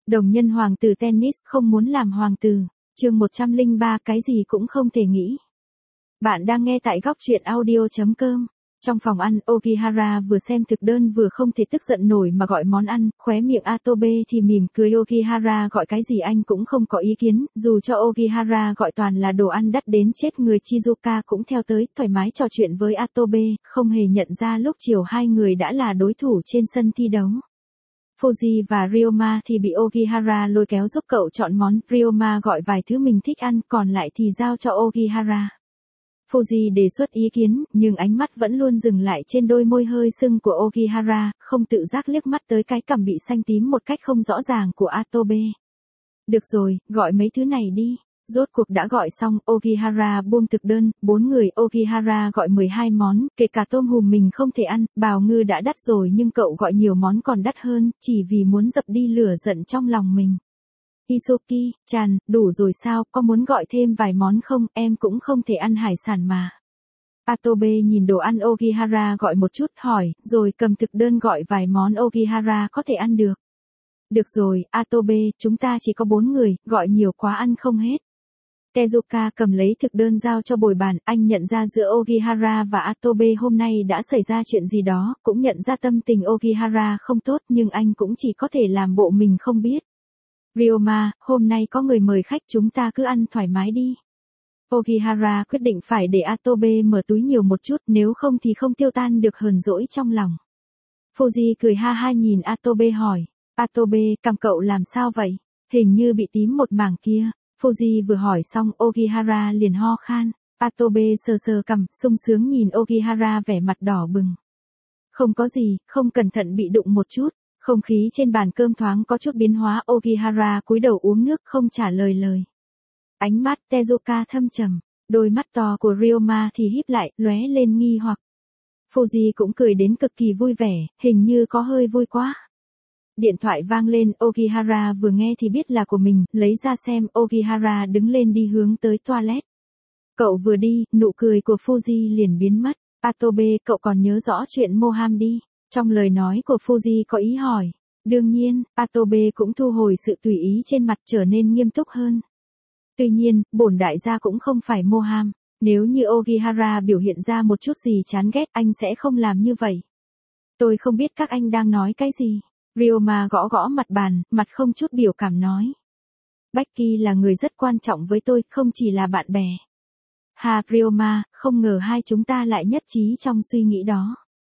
Đồng nhân hoàng tử tennis không muốn làm hoàng tử. Chương 103 cái gì cũng không thể nghĩ. Bạn đang nghe tại góc truyện audio.com. Trong phòng ăn, Ogihara vừa xem thực đơn vừa không thể tức giận nổi mà gọi món ăn, khóe miệng Atobe thì mỉm cười. Ogihara gọi cái gì anh cũng không có ý kiến, dù cho Ogihara gọi toàn là đồ ăn đắt đến chết người. Shizuka cũng theo tới, thoải mái trò chuyện với Atobe, không hề nhận ra lúc chiều hai người đã là đối thủ trên sân thi đấu. Fuji và Ryoma thì bị Ogihara lôi kéo giúp cậu chọn món, Ryoma gọi vài thứ mình thích ăn, còn lại thì giao cho Ogihara. Fuji đề xuất ý kiến, nhưng ánh mắt vẫn luôn dừng lại trên đôi môi hơi sưng của Ogihara, không tự giác liếc mắt tới cái cằm bị xanh tím một cách không rõ ràng của Atobe. Được rồi, gọi mấy thứ này đi. Rốt cuộc đã gọi xong, Ogihara buông thực đơn, 4 người. Ogihara gọi 12 món, kể cả tôm hùm mình không thể ăn, bào ngư đã đắt rồi nhưng cậu gọi nhiều món còn đắt hơn, chỉ vì muốn dập đi lửa giận trong lòng mình. Isoki, Chan, đủ rồi sao, có muốn gọi thêm vài món không, em cũng không thể ăn hải sản mà. Atobe nhìn đồ ăn Ogihara gọi một chút, hỏi, rồi cầm thực đơn gọi vài món Ogihara có thể ăn được. Được rồi, Atobe, chúng ta chỉ có 4 người, gọi nhiều quá ăn không hết. Tezuka cầm lấy thực đơn giao cho bồi bàn, anh nhận ra giữa Ogihara và Atobe hôm nay đã xảy ra chuyện gì đó, cũng nhận ra tâm tình Ogihara không tốt nhưng anh cũng chỉ có thể làm bộ mình không biết. Ryoma, hôm nay có người mời khách, chúng ta cứ ăn thoải mái đi. Ogihara quyết định phải để Atobe mở túi nhiều một chút, nếu không thì không tiêu tan được hờn dỗi trong lòng. Fuji cười ha ha nhìn Atobe hỏi, Atobe, cằm cậu làm sao vậy? Hình như bị tím một mảng kia. Fuji vừa hỏi xong Ogihara liền ho khan. Atobe sờ sờ cằm, sung sướng nhìn Ogihara vẻ mặt đỏ bừng. Không có gì, không cẩn thận bị đụng một chút. Không khí trên bàn cơm thoáng có chút biến hóa. Ogihara cúi đầu uống nước không trả lời lời. Ánh mắt Tezuka thâm trầm, đôi mắt to của Ryoma thì híp lại, lóe lên nghi hoặc. Fuji cũng cười đến cực kỳ vui vẻ, hình như có hơi vui quá. Điện thoại vang lên, Ogihara vừa nghe thì biết là của mình, lấy ra xem, Ogihara đứng lên đi hướng tới toilet. Cậu vừa đi, nụ cười của Fuji liền biến mất. Atobe, cậu còn nhớ rõ chuyện Moham đi. Trong lời nói của Fuji có ý hỏi. Đương nhiên, Atobe cũng thu hồi sự tùy ý trên mặt, trở nên nghiêm túc hơn. Tuy nhiên, bổn đại gia cũng không phải Moham. Nếu như Ogihara biểu hiện ra một chút gì chán ghét, anh sẽ không làm như vậy. Tôi không biết các anh đang nói cái gì. Ryoma gõ gõ mặt bàn, mặt không chút biểu cảm nói. Becky là người rất quan trọng với tôi, không chỉ là bạn bè. Ha Ryoma, không ngờ hai chúng ta lại nhất trí trong suy nghĩ đó.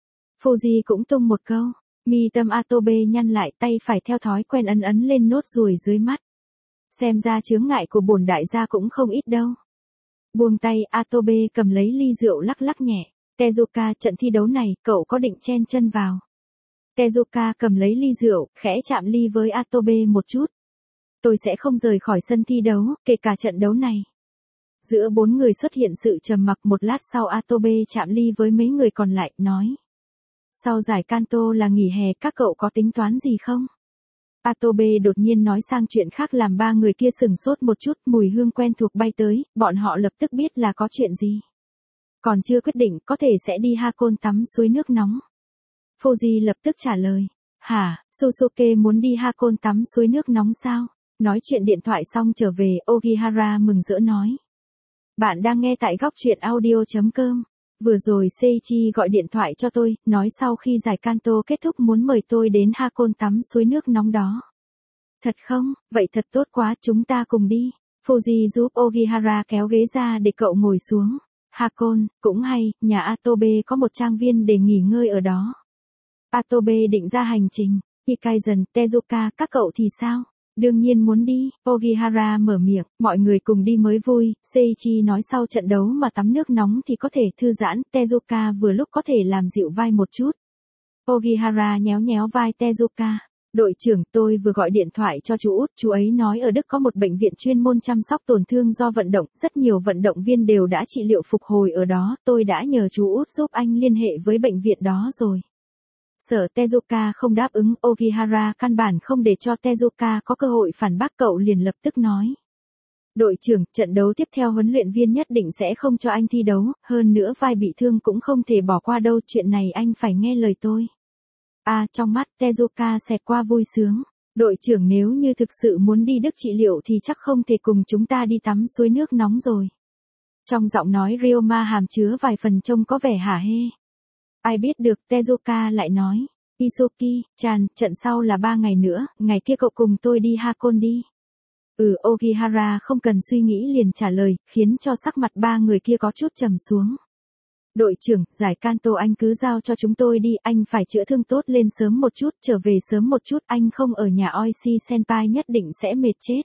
Fuji cũng tung một câu. Mi tâm Atobe nhăn lại, tay phải theo thói quen ấn lên nốt ruồi dưới mắt. Xem ra chướng ngại của bổn đại gia cũng không ít đâu. Buông tay, Atobe cầm lấy ly rượu lắc lắc nhẹ. Tezuka, trận thi đấu này, cậu có định chen chân vào? Tezuka cầm lấy ly rượu, khẽ chạm ly với Atobe một chút. Tôi sẽ không rời khỏi sân thi đấu, kể cả trận đấu này. Giữa 4 người xuất hiện sự trầm mặc, một lát sau Atobe chạm ly với mấy người còn lại, nói. Sau giải Kanto là nghỉ hè, các cậu có tính toán gì không? Atobe đột nhiên nói sang chuyện khác làm ba người kia sừng sốt một chút, mùi hương quen thuộc bay tới, bọn họ lập tức biết là có chuyện gì. Còn chưa quyết định, có thể sẽ đi Hakone tắm suối nước nóng. Fuji lập tức trả lời. Hả, Susuke muốn đi Hakone tắm suối nước nóng sao? Nói chuyện điện thoại xong trở về, Ogihara mừng rỡ nói. Bạn đang nghe tại góc truyện audio.com. Vừa rồi Seiichi gọi điện thoại cho tôi, nói sau khi giải Kanto kết thúc muốn mời tôi đến Hakone tắm suối nước nóng đó. Thật không? Vậy thật tốt quá, chúng ta cùng đi. Fuji giúp Ogihara kéo ghế ra để cậu ngồi xuống. Hakone, cũng hay, nhà Atobe có một trang viên để nghỉ ngơi ở đó. Atobe định ra hành trình. Hikaizen, Tezuka, các cậu thì sao? Đương nhiên muốn đi. Ogihara mở miệng, mọi người cùng đi mới vui. Seiichi nói sau trận đấu mà tắm nước nóng thì có thể thư giãn. Tezuka vừa lúc có thể làm dịu vai một chút. Ogihara nhéo nhéo vai Tezuka. Đội trưởng, tôi vừa gọi điện thoại cho chú út, chú ấy nói ở Đức có một bệnh viện chuyên môn chăm sóc tổn thương do vận động, rất nhiều vận động viên đều đã trị liệu phục hồi ở đó, tôi đã nhờ chú út giúp anh liên hệ với bệnh viện đó rồi. Sợ Tezuka không đáp ứng, Ogihara căn bản không để cho Tezuka có cơ hội phản bác, cậu liền lập tức nói. Đội trưởng, trận đấu tiếp theo huấn luyện viên nhất định sẽ không cho anh thi đấu, hơn nữa vai bị thương cũng không thể bỏ qua đâu, chuyện này anh phải nghe lời tôi. Trong mắt Tezuka xẹt qua vui sướng. Đội trưởng nếu như thực sự muốn đi Đức trị liệu thì chắc không thể cùng chúng ta đi tắm suối nước nóng rồi. Trong giọng nói Ryoma hàm chứa vài phần trông có vẻ hả hê. Ai biết được, Tezuka lại nói. Izuki-chan, trận sau là 3 ngày nữa, ngày kia cậu cùng tôi đi Hakone đi. Ogihara không cần suy nghĩ liền trả lời, khiến cho sắc mặt ba người kia có chút trầm xuống. Đội trưởng, giải Kanto anh cứ giao cho chúng tôi đi, anh phải chữa thương tốt lên sớm một chút, trở về sớm một chút, anh không ở nhà Oishi Senpai nhất định sẽ mệt chết.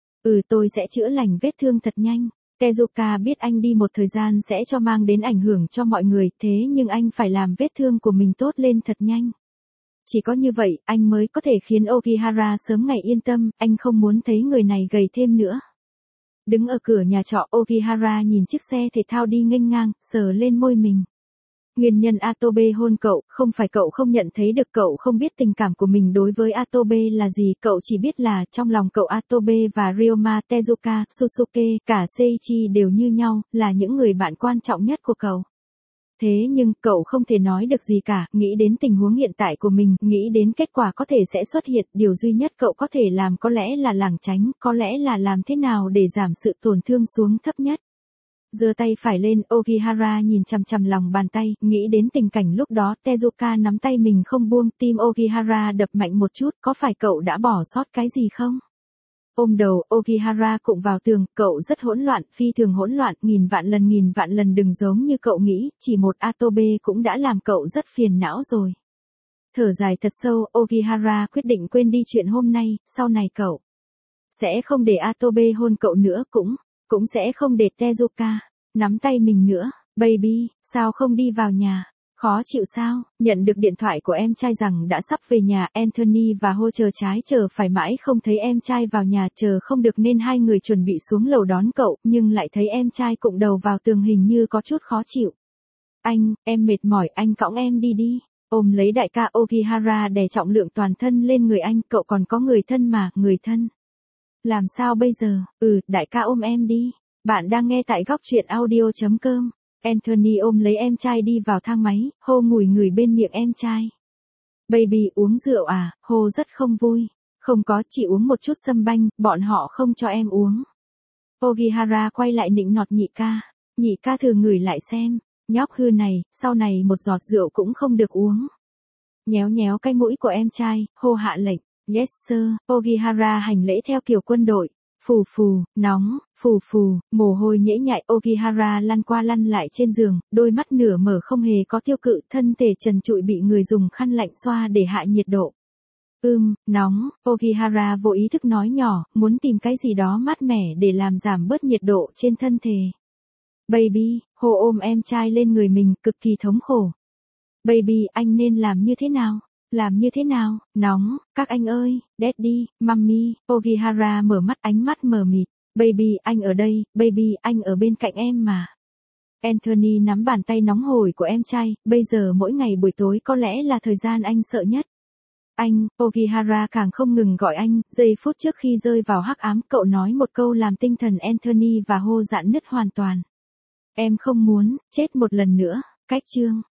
Tôi sẽ chữa lành vết thương thật nhanh. Tezuka biết anh đi một thời gian sẽ cho mang đến ảnh hưởng cho mọi người, thế nhưng anh phải làm vết thương của mình tốt lên thật nhanh. Chỉ có như vậy, anh mới có thể khiến Ogihara sớm ngày yên tâm, anh không muốn thấy người này gầy thêm nữa. Đứng ở cửa nhà trọ, Ogihara nhìn chiếc xe thể thao đi nghênh ngang, sờ lên môi mình. Nguyên nhân Atobe hôn cậu, không phải cậu không nhận thấy được, cậu không biết tình cảm của mình đối với Atobe là gì, cậu chỉ biết là trong lòng cậu Atobe và Ryoma, Tezuka, Susuke, cả Seiichi đều như nhau, là những người bạn quan trọng nhất của cậu. Thế nhưng, cậu không thể nói được gì cả, nghĩ đến tình huống hiện tại của mình, nghĩ đến kết quả có thể sẽ xuất hiện, điều duy nhất cậu có thể làm có lẽ là lảng tránh, có lẽ là làm thế nào để giảm sự tổn thương xuống thấp nhất. Giơ tay phải lên, Ogihara nhìn chằm chằm lòng bàn tay, nghĩ đến tình cảnh lúc đó, Tezuka nắm tay mình không buông, tim Ogihara đập mạnh một chút, có phải cậu đã bỏ sót cái gì không? Ôm đầu, Ogihara cụng vào tường, cậu rất hỗn loạn, phi thường hỗn loạn, nghìn vạn lần đừng giống như cậu nghĩ, chỉ một Atobe cũng đã làm cậu rất phiền não rồi. Thở dài thật sâu, Ogihara quyết định quên đi chuyện hôm nay, sau này cậu sẽ không để Atobe hôn cậu nữa, cũng sẽ không để Tezuka nắm tay mình nữa. Baby, sao không đi vào nhà? Khó chịu sao? Nhận được điện thoại của em trai rằng đã sắp về nhà, Anthony và Ho chờ trái chờ phải mãi không thấy em trai vào nhà, chờ không được nên hai người chuẩn bị xuống lầu đón cậu, nhưng lại thấy em trai cụng đầu vào tường hình như có chút khó chịu. Anh, em mệt mỏi, anh cõng em đi đi. Ôm lấy đại ca, Ogihara đè trọng lượng toàn thân lên người anh, cậu còn có người thân mà, người thân. Làm sao bây giờ? Đại ca ôm em đi. Bạn đang nghe tại góc truyện audio.com. Anthony ôm lấy em trai đi vào thang máy, Ho ngùi người bên miệng em trai. Baby uống rượu à? Ho rất không vui. Không có, chỉ uống một chút sâm banh, bọn họ không cho em uống. Ogihara quay lại nịnh nọt nhị ca. Nhị ca thử ngửi lại xem. Nhóc hư này, sau này một giọt rượu cũng không được uống. Nhéo nhéo cái mũi của em trai, Ho hạ lệnh. Yes sir, Ogihara hành lễ theo kiểu quân đội. Phù phù, nóng, phù phù, mồ hôi nhễ nhại, Ogihara lăn qua lăn lại trên giường, đôi mắt nửa mở không hề có tiêu cự, thân thể trần trụi bị người dùng khăn lạnh xoa để hạ nhiệt độ. Nóng, Ogihara vô ý thức nói nhỏ, muốn tìm cái gì đó mát mẻ để làm giảm bớt nhiệt độ trên thân thể. Baby, Ho ôm em trai lên người mình, cực kỳ thống khổ. Baby, anh nên làm như thế nào? Làm như thế nào? Nóng, các anh ơi, Daddy, Mommy, Ogihara mở mắt, ánh mắt mờ mịt. Baby, anh ở đây, baby, anh ở bên cạnh em mà. Anthony nắm bàn tay nóng hổi của em trai, bây giờ mỗi ngày buổi tối có lẽ là thời gian anh sợ nhất. Anh, Ogihara càng không ngừng gọi anh, giây phút trước khi rơi vào hắc ám, cậu nói một câu làm tinh thần Anthony và Ho rạn nứt hoàn toàn. Em không muốn, chết một lần nữa, cách chương.